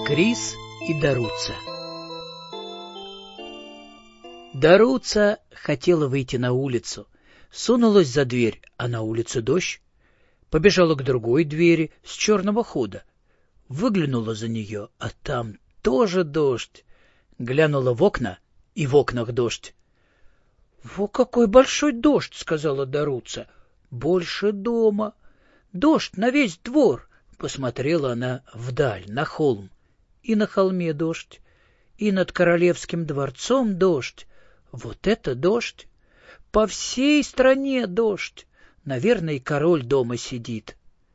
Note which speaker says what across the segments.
Speaker 1: Крис и Даруца. Даруца хотела выйти на улицу, сунулась за дверь, а на улице дождь. Побежала к другой двери с черного хода. Выглянула за нее, а там тоже дождь. Глянула в окна, и в окнах дождь. — Во какой большой дождь! — сказала Даруца. — Больше дома. Дождь на весь двор. Посмотрела она вдаль, на холм. И на холме дождь, и над королевским дворцом дождь. Вот это дождь! По всей стране дождь. Наверное, и король дома сидит.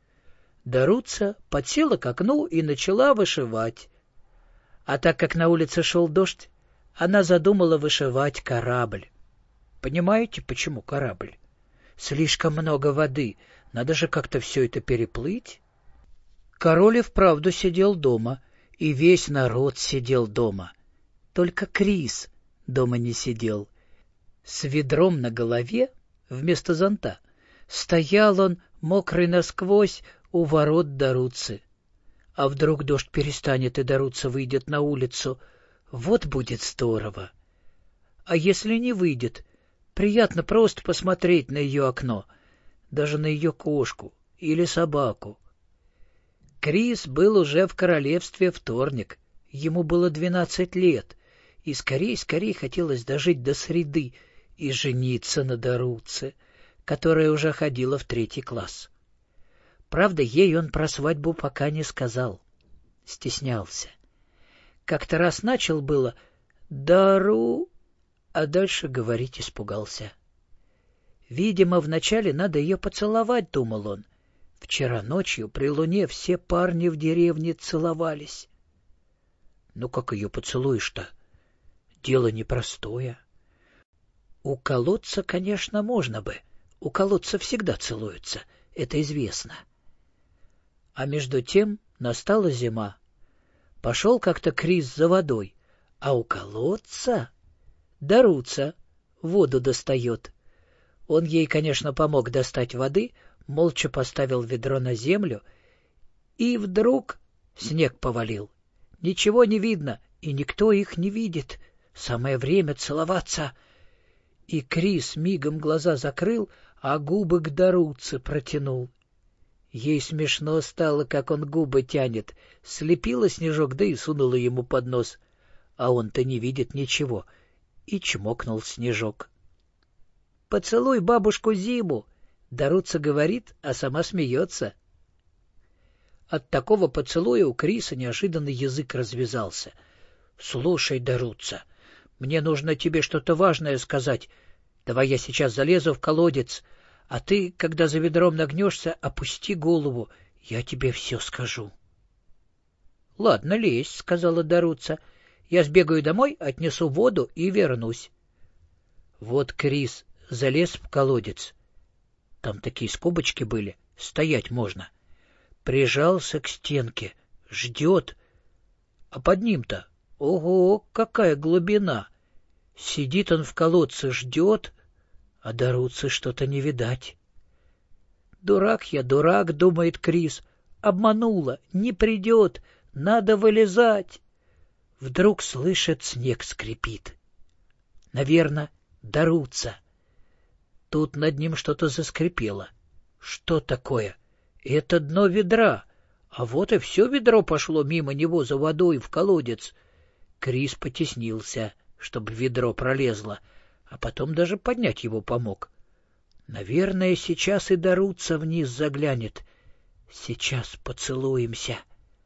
Speaker 1: Даруца подсела к окну и начала вышивать. А так как на улице шел дождь, она задумала вышивать корабль. Понимаете, почему корабль? Слишком много воды, надо же как-то все это переплыть. Король и вправду сидел дома, и весь народ сидел дома. Только Крис дома не сидел. С ведром на голове вместо зонта стоял он, мокрый насквозь, у ворот Даруцы. А вдруг дождь перестанет, и Даруца выйдет на улицу? Вот будет здорово. А если не выйдет, приятно просто посмотреть на ее окно, даже на ее кошку или собаку. Крис был уже в королевстве вторник, ему было 12 лет, и скорей хотелось дожить до среды и жениться на Даруце, которая уже ходила в 3 класс. Правда, ей он про свадьбу пока не сказал, стеснялся. Как-то раз начал было «Дару», а дальше говорить испугался. Видимо, вначале надо ее поцеловать, думал он. Вчера ночью при луне все парни в деревне целовались. Ну как ее поцелуешь-то? Дело непростое. У колодца, конечно, можно бы. У колодца всегда целуются, это известно. А между тем настала зима. Пошел как-то Крис за водой, а у колодца Даруца воду достает. Он ей, конечно, помог достать воды, молча поставил ведро на землю, и вдруг снег повалил. Ничего не видно, и никто их не видит. Самое время целоваться. И Крис мигом глаза закрыл, а губы к Даруце протянул. Ей смешно стало, как он губы тянет. Слепила снежок, да и сунула ему под нос. А он-то не видит ничего. И чмокнул снежок. «Поцелуй бабушку Зиму!» Даруца говорит, а сама смеется. От такого поцелуя у Криса неожиданно язык развязался. — Слушай, Даруца, мне нужно тебе что-то важное сказать. Давай я сейчас залезу в колодец, а ты, когда за ведром нагнешься, опусти голову, я тебе все скажу. — Ладно, лезь, — сказала Даруца. — Я сбегаю домой, отнесу воду и вернусь. Вот Крис залез в колодец. Там такие скобочки были, стоять можно. Прижался к стенке, ждет. А под ним-то, ого, какая глубина! Сидит он в колодце, ждет, а Даруцы что-то не видать. «Дурак я, дурак», — думает Крис, — «обманула, не придет, надо вылезать». Вдруг слышит, снег скрипит. Наверно, Даруца. Тут над ним что-то заскрипело. Что такое? Это дно ведра. А вот и все ведро пошло мимо него за водой в колодец. Крис потеснился, чтобы ведро пролезло, а потом даже поднять его помог. Наверное, сейчас и Даруца вниз заглянет. Сейчас поцелуемся.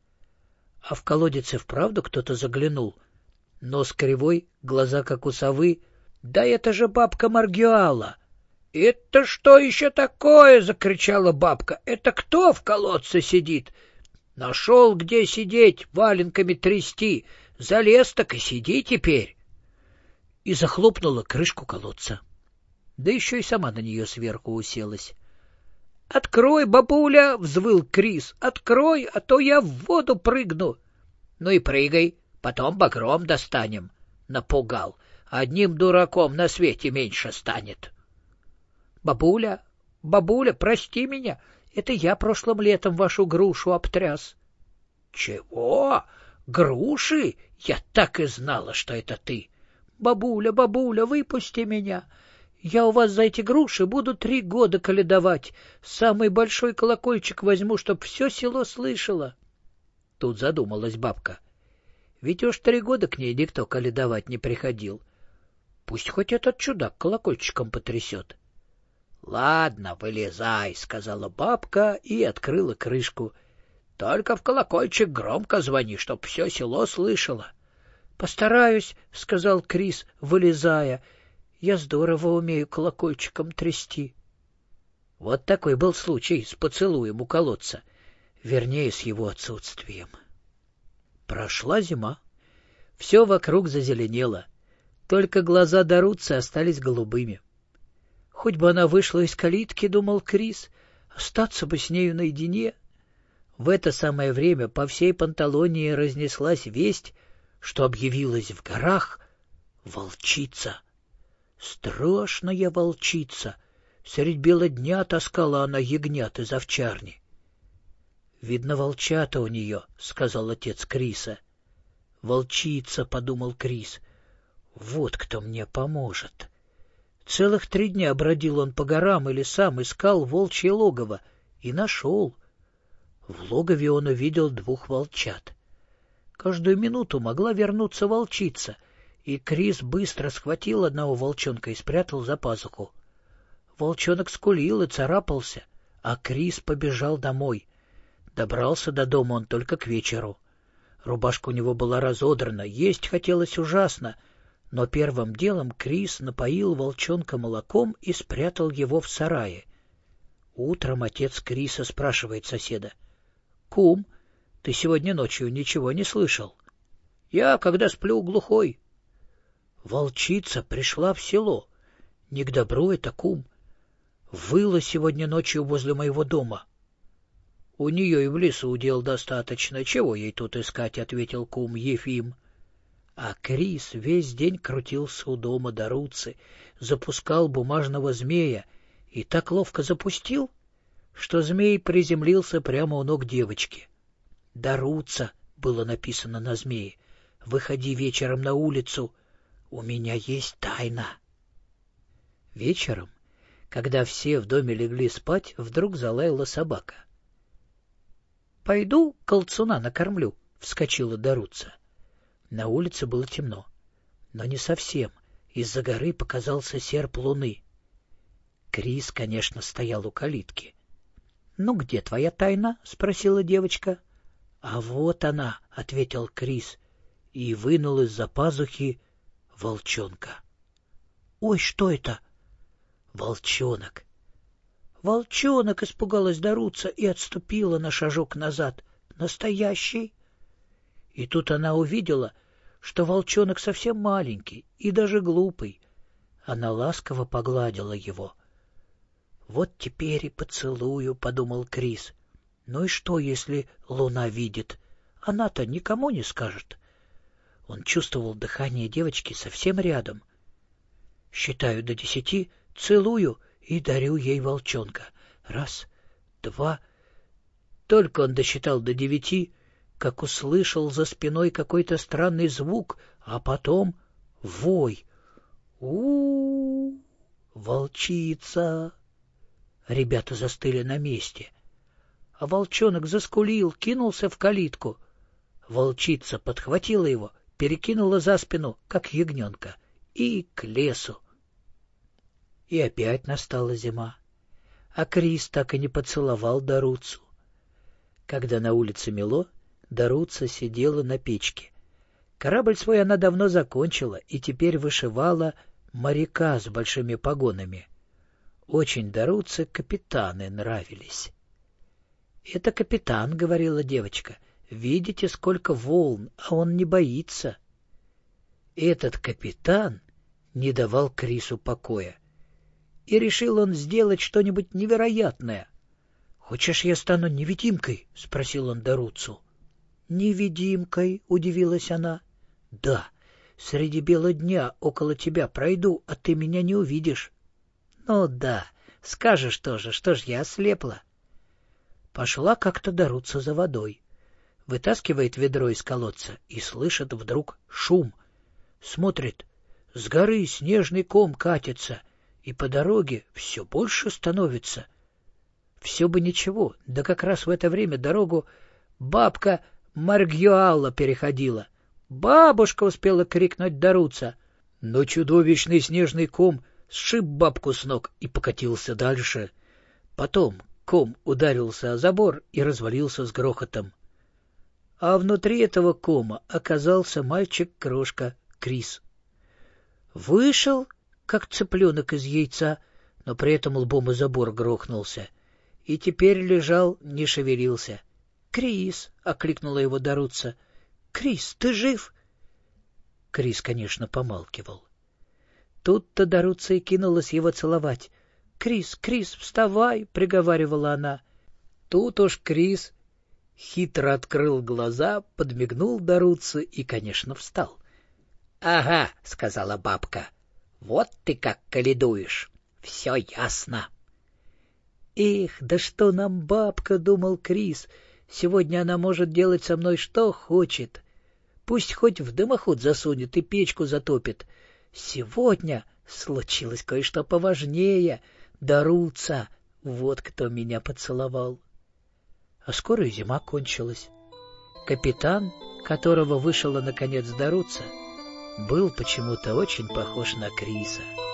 Speaker 1: А в колодец и вправду кто-то заглянул. Нос кривой, глаза как у совы. Да это же бабка Маргиала! — Это что еще такое? — закричала бабка. — Это кто в колодце сидит? Нашел, где сидеть, валенками трясти. Залез, так и сиди теперь. И захлопнула крышку колодца. Да еще и сама на нее сверху уселась. — Открой, бабуля! — взвыл Крис. — Открой, а то я в воду прыгну. — Ну и прыгай, потом багром достанем. Напугал. Одним дураком на свете меньше станет. — Бабуля, бабуля, прости меня, это я прошлым летом вашу грушу обтряс. — Чего? Груши? Я так и знала, что это ты. Бабуля, бабуля, выпусти меня. Я у вас за эти груши буду 3 года коледовать. Самый большой колокольчик возьму, чтоб все село слышало. Тут задумалась бабка. Ведь уж 3 года к ней никто коледовать не приходил. Пусть хоть этот чудак колокольчиком потрясет. — Ладно, вылезай, — сказала бабка и открыла крышку. — Только в колокольчик громко звони, чтоб все село слышало. — Постараюсь, — сказал Крис, вылезая. — Я здорово умею колокольчиком трясти. Вот такой был случай с поцелуем у колодца, вернее, с его отсутствием. Прошла зима. Все вокруг зазеленело. Только глаза Доруцци остались голубыми. Хоть бы она вышла из калитки, думал Крис, остаться бы с нею наедине. В это самое время по всей Панталонии разнеслась весть, что объявилась в горах волчица. Страшная волчица. Средь бела дня таскала она ягнят из овчарни. — Видно, волчата у нее, — сказал отец Криса. — Волчица, — подумал Крис, — вот кто мне поможет. Целых 3 дня бродил он по горам и лесам, искал волчье логово и нашел. В логове он увидел 2 волчат. Каждую минуту могла вернуться волчица, и Крис быстро схватил одного волчонка и спрятал за пазуху. Волчонок скулил и царапался, а Крис побежал домой. Добрался до дома он только к вечеру. Рубашка у него была разодрана, есть хотелось ужасно, но первым делом Крис напоил волчонка молоком и спрятал его в сарае. Утром отец Криса спрашивает соседа: — Кум, ты сегодня ночью ничего не слышал? — Я, когда сплю, глухой. Волчица пришла в село. Не к добру это, кум. Выла сегодня ночью возле моего дома. — У нее и в лесу дел достаточно. Чего ей тут искать? — ответил кум Ефим. А Крис весь день крутился у дома Доруцци, запускал бумажного змея и так ловко запустил, что змей приземлился прямо у ног девочки. «Доруцца» было написано на змее. «Выходи вечером на улицу, у меня есть тайна». Вечером, когда все в доме легли спать, вдруг залаяла собака. «Пойду колцуна накормлю», — вскочила Доруцца. На улице было темно, но не совсем. Из-за горы показался серп луны. Крис, конечно, стоял у калитки. — Ну, где твоя тайна? — спросила девочка. — А вот она, — ответил Крис и вынул из-за пазухи волчонка. — Ой, что это? — Волчонок. — Волчонок! — испугалась Доруцци и отступила на шажок назад. — Настоящий? И тут она увидела, что волчонок совсем маленький и даже глупый. Она ласково погладила его. «Вот теперь и поцелую», — подумал Крис. «Ну и что, если луна видит? Она-то никому не скажет». Он чувствовал дыхание девочки совсем рядом. Считаю до 10, целую и дарю ей волчонка. 1, 2. Только он досчитал до 9, как услышал за спиной какой-то странный звук, а потом вой. У-у-у! Волчица! Ребята застыли на месте. А волчонок заскулил, кинулся в калитку. Волчица подхватила его, перекинула за спину, как ягненка, и к лесу. И опять настала зима, а Крис так и не поцеловал Доруццу. Когда на улице мело, Доруцци сидела на печке. Корабль свой она давно закончила и теперь вышивала моряка с большими погонами. Очень Доруцци капитаны нравились. — Это капитан, — говорила девочка. — Видите, сколько волн, а он не боится. Этот капитан не давал Крису покоя. И решил он сделать что-нибудь невероятное. — Хочешь, я стану невидимкой? — спросил он Доруццу. — Невидимкой? — удивилась она. — Да, среди бела дня около тебя пройду, а ты меня не увидишь. — Ну да, скажешь тоже, что ж я ослепла. Пошла как-то Доруцца за водой. Вытаскивает ведро из колодца и слышит вдруг шум. Смотрит, с горы снежный ком катится, и по дороге все больше становится. Все бы ничего, да как раз в это время дорогу бабка Маргюалла переходила. «Бабушка!» — успела крикнуть Даруца. Но чудовищный снежный ком сшиб бабку с ног и покатился дальше. Потом ком ударился о забор и развалился с грохотом. А внутри этого кома оказался мальчик-крошка Крис. Вышел, как цыпленок из яйца, но при этом лбом о забор грохнулся. И теперь лежал, не шевелился. «Крис!» — окликнула его Даруца. «Крис, ты жив?» Крис, конечно, помалкивал. Тут-то Даруца и кинулась его целовать. «Крис, Крис, вставай!» — приговаривала она. Тут уж Крис хитро открыл глаза, подмигнул Даруце и, конечно, встал. — Ага, — сказала бабка, — вот ты как каледуешь. Все ясно. — Эх, да что нам бабка, — думал Крис, — сегодня она может делать со мной что хочет. Пусть хоть в дымоход засунет и печку затопит. Сегодня случилось кое-что поважнее. Даруца, вот кто меня поцеловал. А скоро и зима кончилась. Капитан, которого вышла наконец Даруца, был почему-то очень похож на Криса.